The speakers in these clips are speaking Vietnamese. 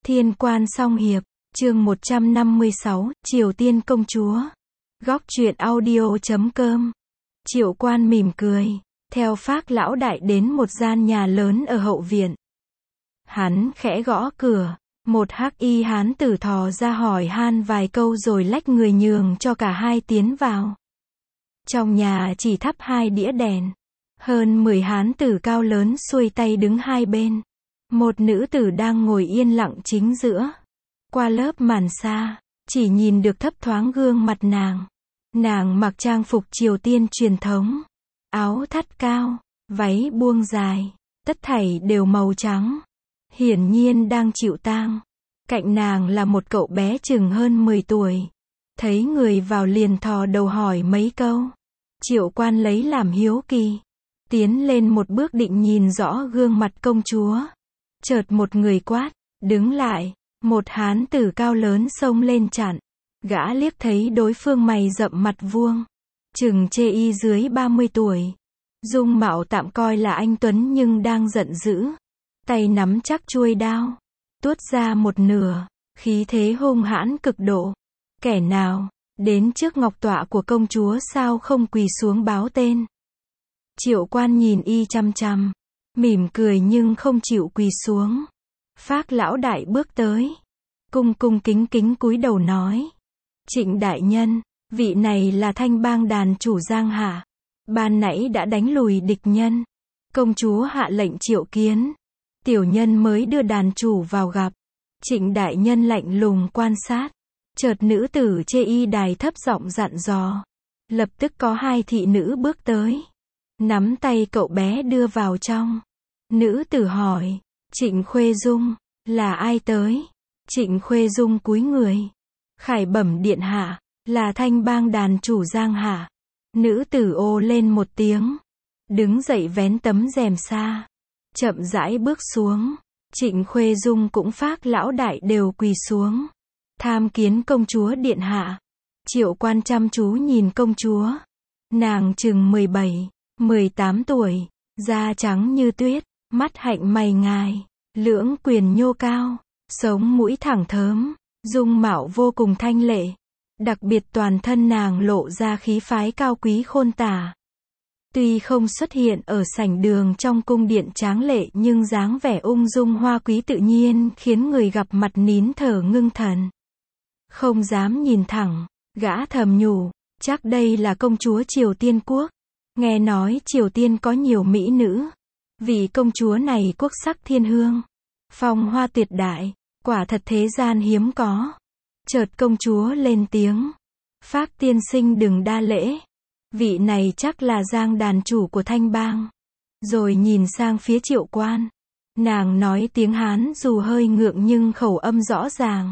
Thiên Quan Song Hiệp, chương 156, Triều Tiên Công Chúa. Góc truyện audio.com. Triệu Quan mỉm cười, theo Phác lão đại đến một gian nhà lớn ở hậu viện. Hắn khẽ gõ cửa, một hắc y hán tử thò ra hỏi han vài câu rồi lách người nhường cho cả hai tiến vào. Trong nhà chỉ thắp 2 đĩa đèn. Hơn 10 hán tử cao lớn xuôi tay đứng hai bên. Một nữ tử đang ngồi yên lặng chính giữa. Qua lớp màn xa, chỉ nhìn được thấp thoáng gương mặt nàng. Nàng mặc trang phục Triều Tiên truyền thống. Áo thắt cao, váy buông dài, tất thảy đều màu trắng. Hiển nhiên đang chịu tang. Cạnh nàng là một cậu bé chừng hơn 10 tuổi. Thấy người vào liền thò đầu hỏi mấy câu. Triệu Quan lấy làm hiếu kỳ. Tiến lên một bước định nhìn rõ gương mặt công chúa. Chợt một người quát, đứng lại. Một hán tử cao lớn xông lên chặn. Gã liếc thấy đối phương mày rậm mặt vuông. Chừng chê y dưới 30 tuổi. Dung mạo tạm coi là anh tuấn nhưng đang giận dữ. Tay nắm chắc chuôi đao. Tuốt ra một nửa. Khí thế hung hãn cực độ. Kẻ nào đến trước ngọc tọa của công chúa sao không quỳ xuống báo tên. Triệu Quan nhìn y chăm chăm. Mỉm cười nhưng không chịu quỳ xuống. Phác lão đại bước tới. Cung cung kính kính cúi đầu nói. Trịnh đại nhân, vị này là Thanh Bang đàn chủ Giang Hạ. Ban nãy đã đánh lùi địch nhân. Công chúa hạ lệnh triệu kiến. Tiểu nhân mới đưa đàn chủ vào gặp. Trịnh đại nhân lạnh lùng quan sát. Chợt nữ tử chê y đài thấp giọng dặn dò. Lập tức có 2 thị nữ bước tới. Nắm tay cậu bé đưa vào trong. Nữ tử hỏi. Trịnh Khuê Dung, là ai tới? Trịnh Khuê Dung cúi người. Khải bẩm điện hạ, là Thanh Bang đàn chủ Giang Hạ. Nữ tử ô lên một tiếng. Đứng dậy vén tấm rèm xa. Chậm rãi bước xuống. Trịnh Khuê Dung cũng Phác lão đại đều quỳ xuống. Tham kiến công chúa điện hạ. Triệu Quan chăm chú nhìn công chúa. Nàng chừng 17, 18 tuổi. Da trắng như tuyết. Mắt hạnh mày ngài. Lưỡng quyền nhô cao. Sống mũi thẳng thớm. Dung mạo vô cùng thanh lệ. Đặc biệt toàn thân nàng lộ ra khí phái cao quý khôn tả. Tuy không xuất hiện ở sảnh đường trong cung điện tráng lệ nhưng dáng vẻ ung dung hoa quý tự nhiên khiến người gặp mặt nín thở ngưng thần. Không dám nhìn thẳng, gã thầm nhủ, chắc đây là công chúa Triều Tiên quốc. Nghe nói Triều Tiên có nhiều mỹ nữ. Vị công chúa này quốc sắc thiên hương. Phong hoa tuyệt đại, quả thật thế gian hiếm có. Chợt công chúa lên tiếng. Phác tiên sinh đừng đa lễ. Vị này chắc là Giang đàn chủ của Thanh Bang. Rồi nhìn sang phía Triệu Quan. Nàng nói tiếng Hán dù hơi ngượng nhưng khẩu âm rõ ràng.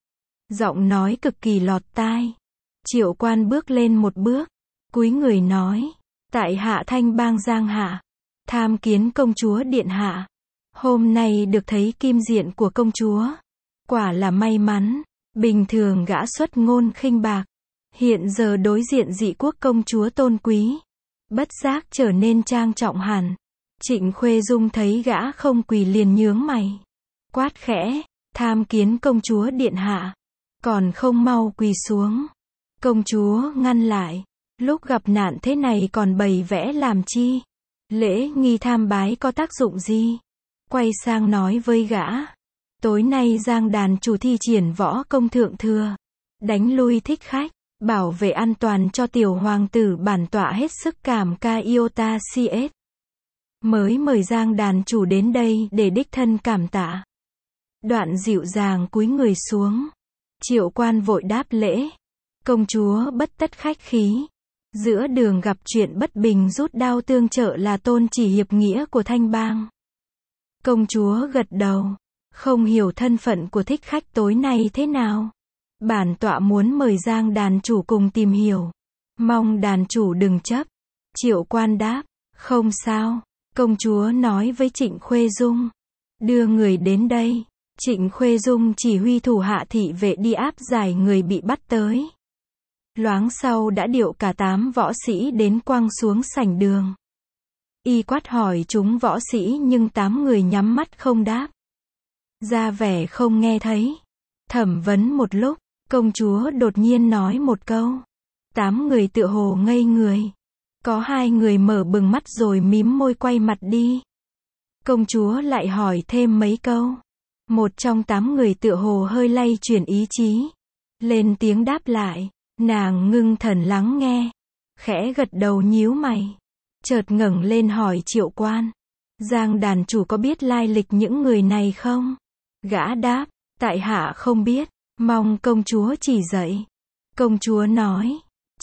Giọng nói cực kỳ lọt tai. Triệu Quan bước lên một bước. Cúi người nói. Tại hạ Thanh Bang Giang Hạ. Tham kiến công chúa điện hạ. Hôm nay được thấy kim diện của công chúa. Quả là may mắn. Bình thường gã xuất ngôn khinh bạc. Hiện giờ đối diện dị quốc công chúa tôn quý. Bất giác trở nên trang trọng hẳn. Trịnh Khuê Dung thấy gã không quỳ liền nhướng mày. Quát khẽ. Tham kiến công chúa điện hạ. Còn không mau quỳ xuống. Công chúa ngăn lại. Lúc gặp nạn thế này còn bày vẽ làm chi? Lễ nghi tham bái có tác dụng gì? Quay sang nói với gã. Tối nay Giang đàn chủ thi triển võ công thượng thừa. Đánh lui thích khách. Bảo vệ an toàn cho tiểu hoàng tử bản tọa hết sức cảm ca Iota CS. Mới mời Giang đàn chủ đến đây để đích thân cảm tạ. Đoạn dịu dàng cúi người xuống. Triệu Quan vội đáp lễ. Công chúa bất tất khách khí. Giữa đường gặp chuyện bất bình rút đao tương trợ là tôn chỉ hiệp nghĩa của Thanh Bang. Công chúa gật đầu. Không hiểu thân phận của thích khách tối nay thế nào. Bản tọa muốn mời Giang đàn chủ cùng tìm hiểu. Mong đàn chủ đừng chấp. Triệu Quan đáp. Không sao. Công chúa nói với Trịnh Khuê Dung. Đưa người đến đây. Trịnh Khuê Dung chỉ huy thủ hạ thị vệ đi áp giải người bị bắt tới. Loáng sau đã điệu cả 8 võ sĩ đến quăng xuống sảnh đường. Y quát hỏi chúng võ sĩ nhưng 8 người nhắm mắt không đáp. ra vẻ không nghe thấy. Thẩm vấn một lúc, công chúa đột nhiên nói một câu. 8 người tựa hồ ngây người. Có 2 người mở bừng mắt rồi mím môi quay mặt đi. Công chúa lại hỏi thêm mấy câu. Một trong 8 người tựa hồ hơi lay chuyển ý chí. Lên tiếng đáp lại. Nàng ngưng thần lắng nghe. Khẽ gật đầu nhíu mày. Chợt ngẩng lên hỏi Triệu Quan. Giang đàn chủ có biết lai lịch những người này không? Gã đáp. Tại hạ không biết. Mong công chúa chỉ dạy. Công chúa nói.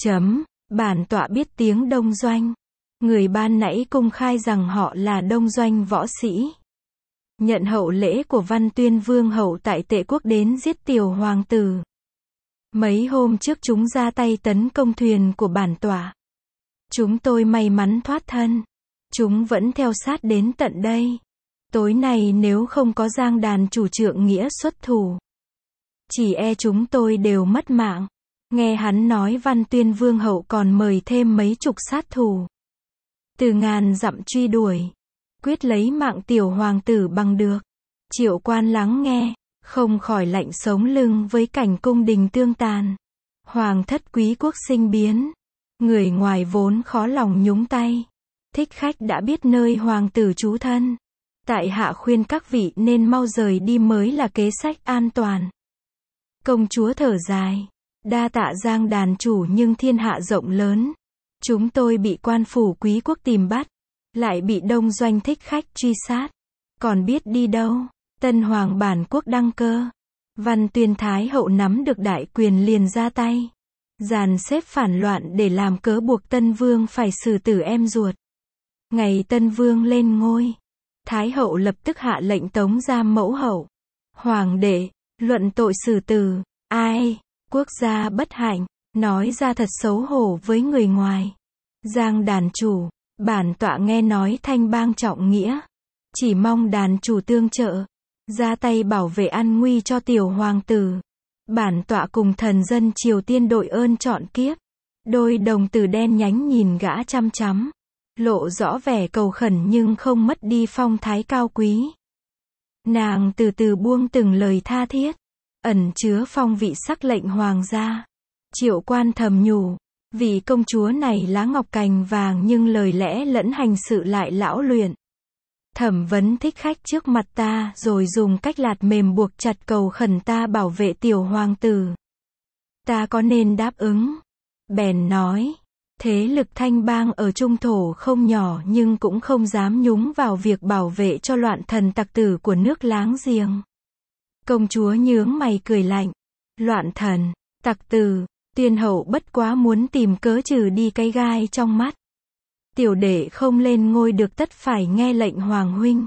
Bản tọa biết tiếng Đông Doanh. Người ban nãy công khai rằng họ là Đông Doanh võ sĩ. Nhận hậu lễ của Văn Tuyên Vương hậu tại Tệ Quốc đến giết tiểu hoàng tử. Mấy hôm trước chúng ra tay tấn công thuyền của bản tọa. Chúng tôi may mắn thoát thân. Chúng vẫn theo sát đến tận đây. Tối nay nếu không có Giang đàn chủ trượng nghĩa xuất thủ, chỉ e chúng tôi đều mất mạng. Nghe hắn nói Văn Tuyên Vương hậu còn mời thêm mấy chục sát thủ. Từ ngàn dặm truy đuổi. Quyết lấy mạng tiểu hoàng tử bằng được. Triệu Quan lắng nghe, không khỏi lạnh sống lưng với cảnh cung đình tương tàn. Hoàng thất quý quốc sinh biến. Người ngoài vốn khó lòng nhúng tay. Thích khách đã biết nơi hoàng tử trú thân. Tại hạ khuyên các vị nên mau rời đi mới là kế sách an toàn. Công chúa thở dài. Đa tạ Giang đàn chủ nhưng thiên hạ rộng lớn. Chúng tôi bị quan phủ quý quốc tìm bắt. Lại bị Đông Doanh thích khách truy sát. Còn biết đi đâu. Tân hoàng bản quốc đăng cơ. Văn Tuyên Thái hậu nắm được đại quyền liền ra tay. Dàn xếp phản loạn để làm cớ buộc Tân Vương phải xử tử em ruột. Ngày Tân Vương lên ngôi, Thái hậu lập tức hạ lệnh tống giam mẫu hậu. Hoàng đệ, luận tội xử tử. Ai? Quốc gia bất hạnh. Nói ra thật xấu hổ với người ngoài. Giang đàn chủ, bản tọa nghe nói thanh bang trọng nghĩa. Chỉ mong đàn chủ tương trợ. Ra tay bảo vệ an nguy cho tiểu hoàng tử. Bản tọa cùng thần dân Triều Tiên đội ơn trọn kiếp. Đôi đồng tử đen nhánh nhìn gã chăm chăm. Lộ rõ vẻ cầu khẩn nhưng không mất đi phong thái cao quý. Nàng từ từ buông từng lời tha thiết. Ẩn chứa phong vị sắc lệnh hoàng gia. Triệu Quan thầm nhủ. Vì công chúa này lá ngọc cành vàng nhưng lời lẽ lẫn hành sự lại lão luyện. Thẩm vấn thích khách trước mặt ta rồi dùng cách lạt mềm buộc chặt cầu khẩn ta bảo vệ tiểu hoàng tử. Ta có nên đáp ứng? Bèn nói. Thế lực thanh bang ở Trung Thổ không nhỏ nhưng cũng không dám nhúng vào việc bảo vệ cho loạn thần tặc tử của nước láng giềng. Công chúa nhướng mày cười lạnh. Loạn thần, tặc tử, Tuyên hậu bất quá muốn tìm cớ trừ đi cái gai trong mắt. Tiểu đệ không lên ngôi được tất phải nghe lệnh hoàng huynh.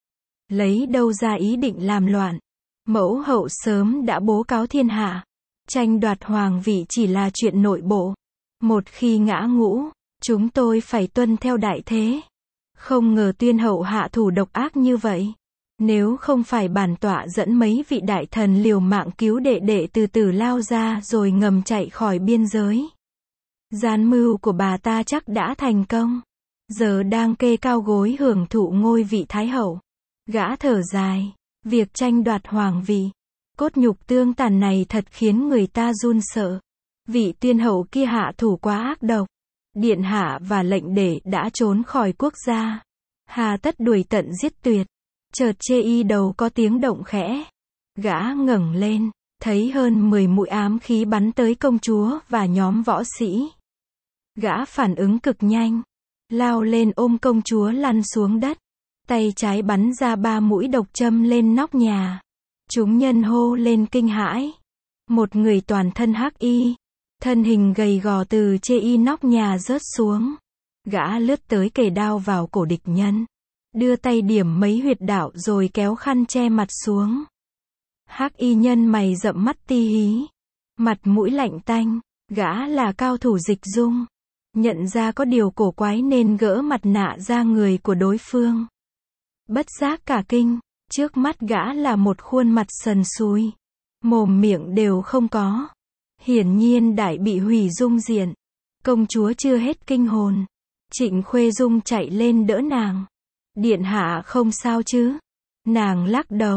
Lấy đâu ra ý định làm loạn. Mẫu hậu sớm đã bố cáo thiên hạ. Tranh đoạt hoàng vị chỉ là chuyện nội bộ. Một khi ngã ngũ, chúng tôi phải tuân theo đại thế. Không ngờ Tuyên hậu hạ thủ độc ác như vậy. Nếu không phải bản tọa dẫn mấy vị đại thần liều mạng cứu đệ đệ từ từ lao ra rồi ngầm chạy khỏi biên giới. Gian mưu của bà ta chắc đã thành công. Giờ đang kê cao gối hưởng thụ ngôi vị thái hậu. Gã thở dài. Việc tranh đoạt hoàng vị, cốt nhục tương tàn này thật khiến người ta run sợ. Vị Tuyên hậu kia hạ thủ quá ác độc. Điện hạ và lệnh đệ đã trốn khỏi quốc gia. Hà tất đuổi tận giết tuyệt. Chợt chê y đầu có tiếng động khẽ. Gã ngẩng lên, thấy hơn 10 mũi ám khí bắn tới công chúa và nhóm võ sĩ. Gã phản ứng cực nhanh, lao lên ôm công chúa lăn xuống đất. Tay trái bắn ra 3 mũi độc châm lên nóc nhà. Chúng nhân hô lên kinh hãi. Một người toàn thân hắc y, thân hình gầy gò từ chê y nóc nhà rớt xuống. Gã lướt tới kề đao vào cổ địch nhân. Đưa tay điểm mấy huyệt đạo rồi kéo khăn che mặt xuống. Hắc y nhân mày rậm mắt ti hí. Mặt mũi lạnh tanh. Gã là cao thủ dịch dung. Nhận ra có điều cổ quái nên gỡ mặt nạ ra người của đối phương. Bất giác cả kinh. Trước mắt gã là một khuôn mặt sần sùi. Mồm miệng đều không có. Hiển nhiên đại bị hủy dung diện. Công chúa chưa hết kinh hồn. Trịnh Khuê Dung chạy lên đỡ nàng. Điện hạ không sao chứ? Nàng lắc đầu.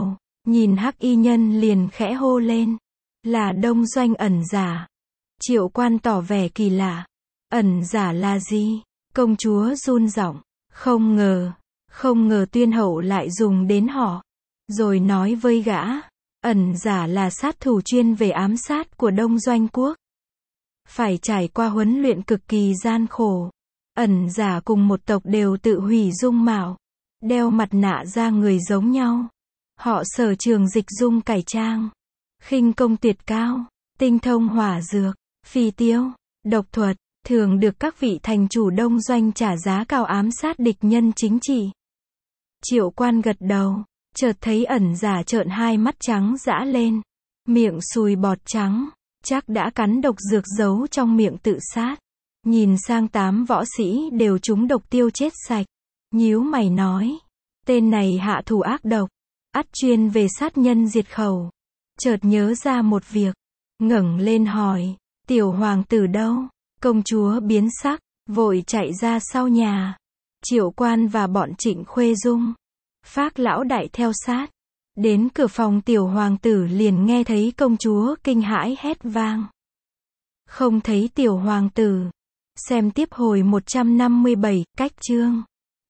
Nhìn hắc y nhân liền khẽ hô lên. Là Đông Doanh ẩn giả. Triệu Quan tỏ vẻ kỳ lạ. Ẩn giả là gì? Công chúa run giọng. Không ngờ Tuyên hậu lại dùng đến họ. Rồi nói với gã. Ẩn giả là sát thủ chuyên về ám sát của Đông Doanh quốc. Phải trải qua huấn luyện cực kỳ gian khổ. Ẩn giả cùng một tộc đều tự hủy dung mạo. Đeo mặt nạ da người giống nhau. Họ sở trường dịch dung cải trang. Khinh công tuyệt cao. Tinh thông hỏa dược, phi tiêu, độc thuật. Thường được các vị thành chủ Đông Doanh trả giá cao ám sát địch nhân chính trị. Triệu Quan gật đầu. Chợt thấy ẩn giả trợn hai mắt trắng dã lên. Miệng sùi bọt trắng. Chắc đã cắn độc dược giấu trong miệng tự sát. Nhìn sang 8 võ sĩ đều trúng độc tiêu chết sạch. Nhíu mày nói. Tên này hạ thủ ác độc. Ắt chuyên về sát nhân diệt khẩu. Chợt nhớ ra một việc. Ngẩng lên hỏi. Tiểu hoàng tử đâu? Công chúa biến sắc. Vội chạy ra sau nhà. Triệu Quan và bọn Trịnh Khuê Dung. Phác lão đại theo sát. Đến cửa phòng tiểu hoàng tử liền nghe thấy công chúa kinh hãi hét vang. Không thấy tiểu hoàng tử. Xem tiếp hồi 157, cách chương.